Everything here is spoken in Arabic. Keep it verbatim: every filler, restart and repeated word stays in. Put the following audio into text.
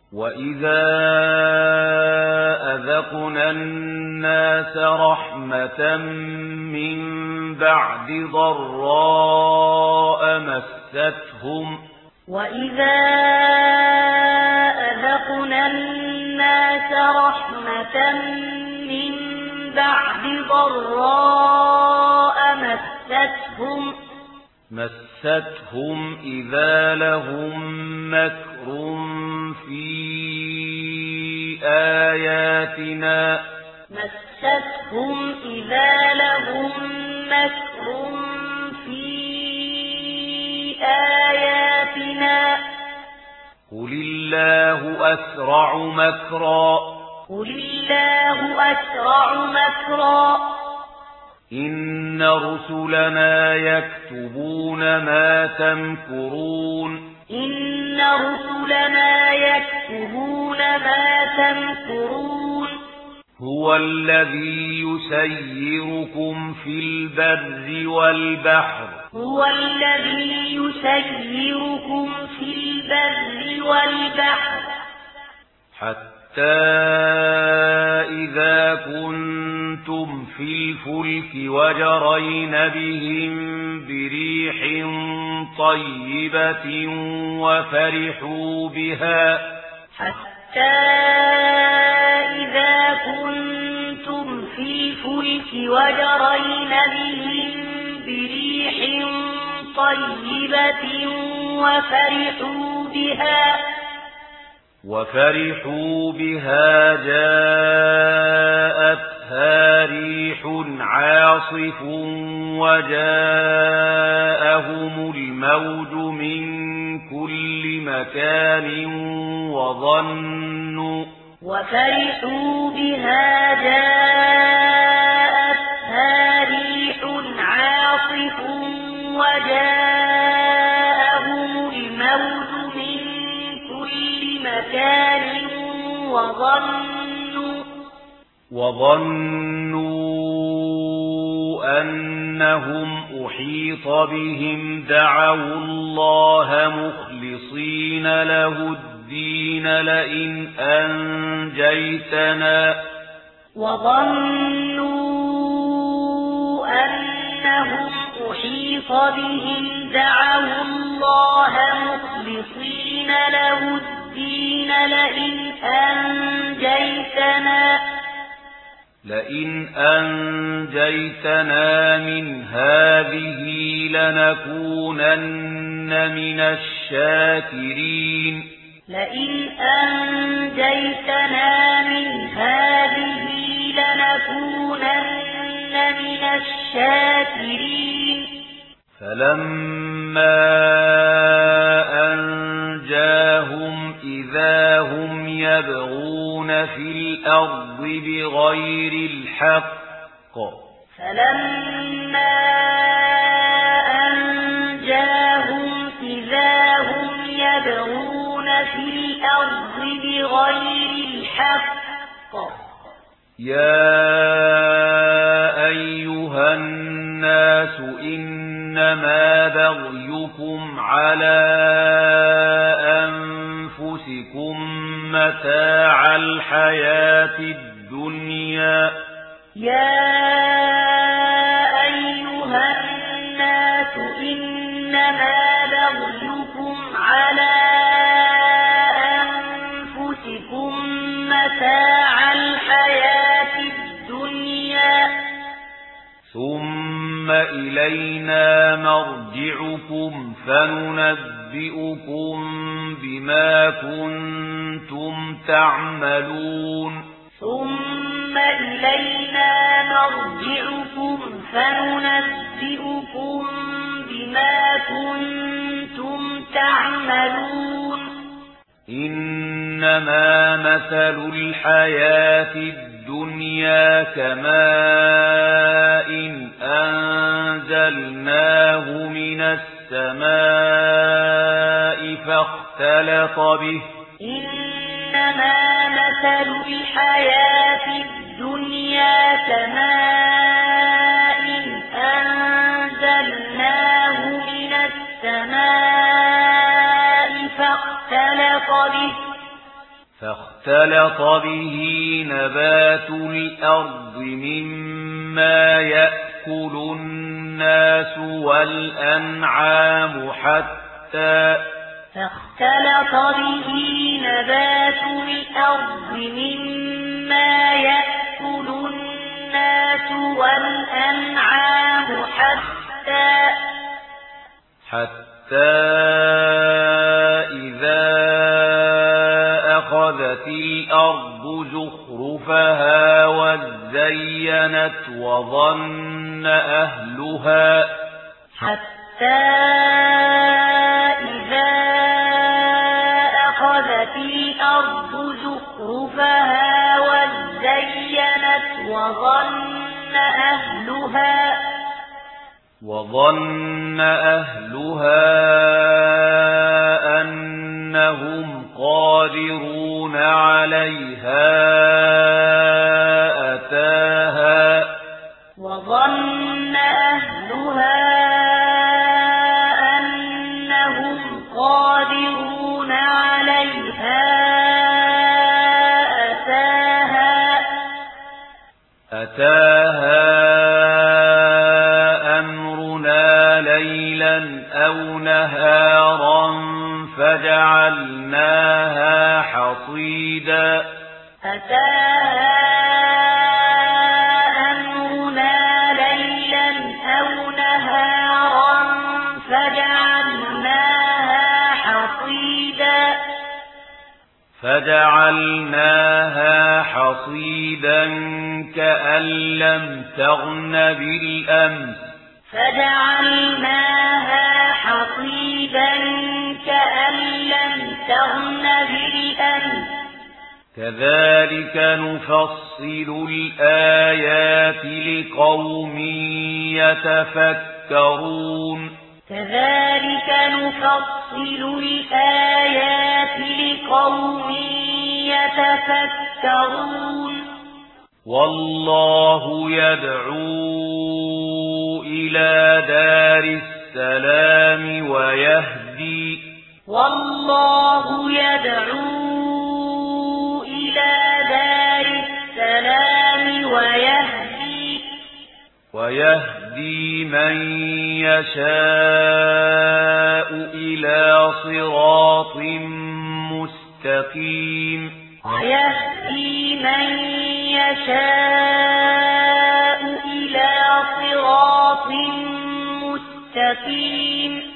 وَإِذَا أَذَقْنَا النَّاسَ رَحْمَةً مِّن بَعْدِ ضَرَّاءَ مَسَّتْهُمْ وَإِذَا أَذَقْنَا النَّاسَ رَحْمَةً مِّن بَعْدِ ضَرَّاءَ مَسَّتْهُمْ مَسَّتْهُمْ إِذَا لَهُم مَّكْرٌ فِي آيَاتِنَا مَسَّتْهُمْ إِذَا لَهُم مَّكْرٌ فِي آيَاتِنَا قُلِ اللَّهُ أَسْرَعُ مَكْرًا قُلِ اللَّهُ أَسْرَعُ مَكْرًا إِنَّ رُسُلَنَا يَكْتُبُونَ مَا تَمْكُرُونَ إِنَّ رُسُلَنَا يَكْتُبُونَ مَا تَمْكُرُونَ هُوَ الَّذِي يُسَيِّرُكُمْ فِي الْبَرِّ وَالْبَحْرِ هُوَ الَّذِي يُسَيِّرُكُمْ فِي الْبَرِّ وَالْبَحْرِ حَتَّى إِذَا كُنتُمْ فِي الْفُلْكِ وَجَرَيْنَ بِهِم بِرِيحٍ طَيِّبَةٍ وَفَرِحُوا بِهَا حَتَّى إِذَا كُنتُمْ فِي الْفُلْكِ وَجَرَيْنَ بِهِم بِرِيحٍ طَيِّبَةٍ وَفَرِحُوا بِهَا وَفَرِحُوا بِهَا جَاءَتْهَا رِيحٌ عَاصِفٌ وَجَاءَهُمُ الْمَوْجُ مِنْ كُلِّ مَكَانٍ وَظَنُّوا وَفَرِحُوا بِهَا جَاءَتْهَا رِيحٌ عَاصِفٌ وَجَاءَهُمُ الْمَوْجُ مِنْ كُلِّ مَكَانٍ وَظَنُّوا وَظَنُّوا أَنَّهُمْ أُحِيطَ بِهِمْ دَعَوُا اللَّهَ مُخْلِصِينَ لَهُ الدِّينَ لَئِنْ أَنْجَيْتَنَا وَظَنُّوا أَنَّهُمْ أُحِيطَ بِهِمْ دَعَوُا اللَّهَ مُخْلِصِينَ لَهُ الدِّينَ لَئِنْ أَنْجَيْتَنَا لئن أنجيتنا من هذه لنكونن من الشاكرين لئن أنجيتنا من هذه لنكونن من الشاكرين فلما أنجاهم إذا هم يبغون في الأرض بغير الحق فلما أنجاهم إذا هم يبغون في الأرض بغير الحق يا أيها الناس إنما بغيكم على أنفسكم متاع الحياة الدنيا يا أيها الناس إنما بغيكم على أنفسكم متاع الحياة الدنيا ثم إلينا مرجعكم فننبئكم بما كنتم تعملون ثم إلينا مرجعكم فننبئكم بما كنتم تعملون إنما مثل الحياة الدنيا كماء أنزلناه من السماء فاختلط به إنما مثل الحياة الدنيا كماء أنزلناه من السماء فاختلط به فاختلط به نبات الأرض مما يأكل الناس والأنعام حتى فاختلط به نبات الأرض مما يأكل الناس والأنعام حتى حتى إذا أخذت الأرض زخرفها وزينت وظن أهلها حتى إذا أخذت الأرض زخرفها وزينت وظن أهلها وظن أهلها أنهم قادرون عليها أتاها وظن أهلها أنهم قادرون عليها أتاها أتاها أمرنا ليلا أو نهارا فجعلناها حصيدا أتاها أمرنا ليلا أو نهارا فجعلناها حصيدا فجعلناها حصيدا كأن لم تغن بالأمس فجعلناها حصيدا كأن لم تغن بالأمس كذلك نفصل الآيات لقوم يتفكرون كذلك نفصل الآيات لقوم يتفكرون والله يدعو إلى دار السلام ويهدي والله يدعو إلى دار السلام ويهدي ويهدي من يشاء إلى صراط مستقيم ويهدي من يشاء إلى صراط مستقيم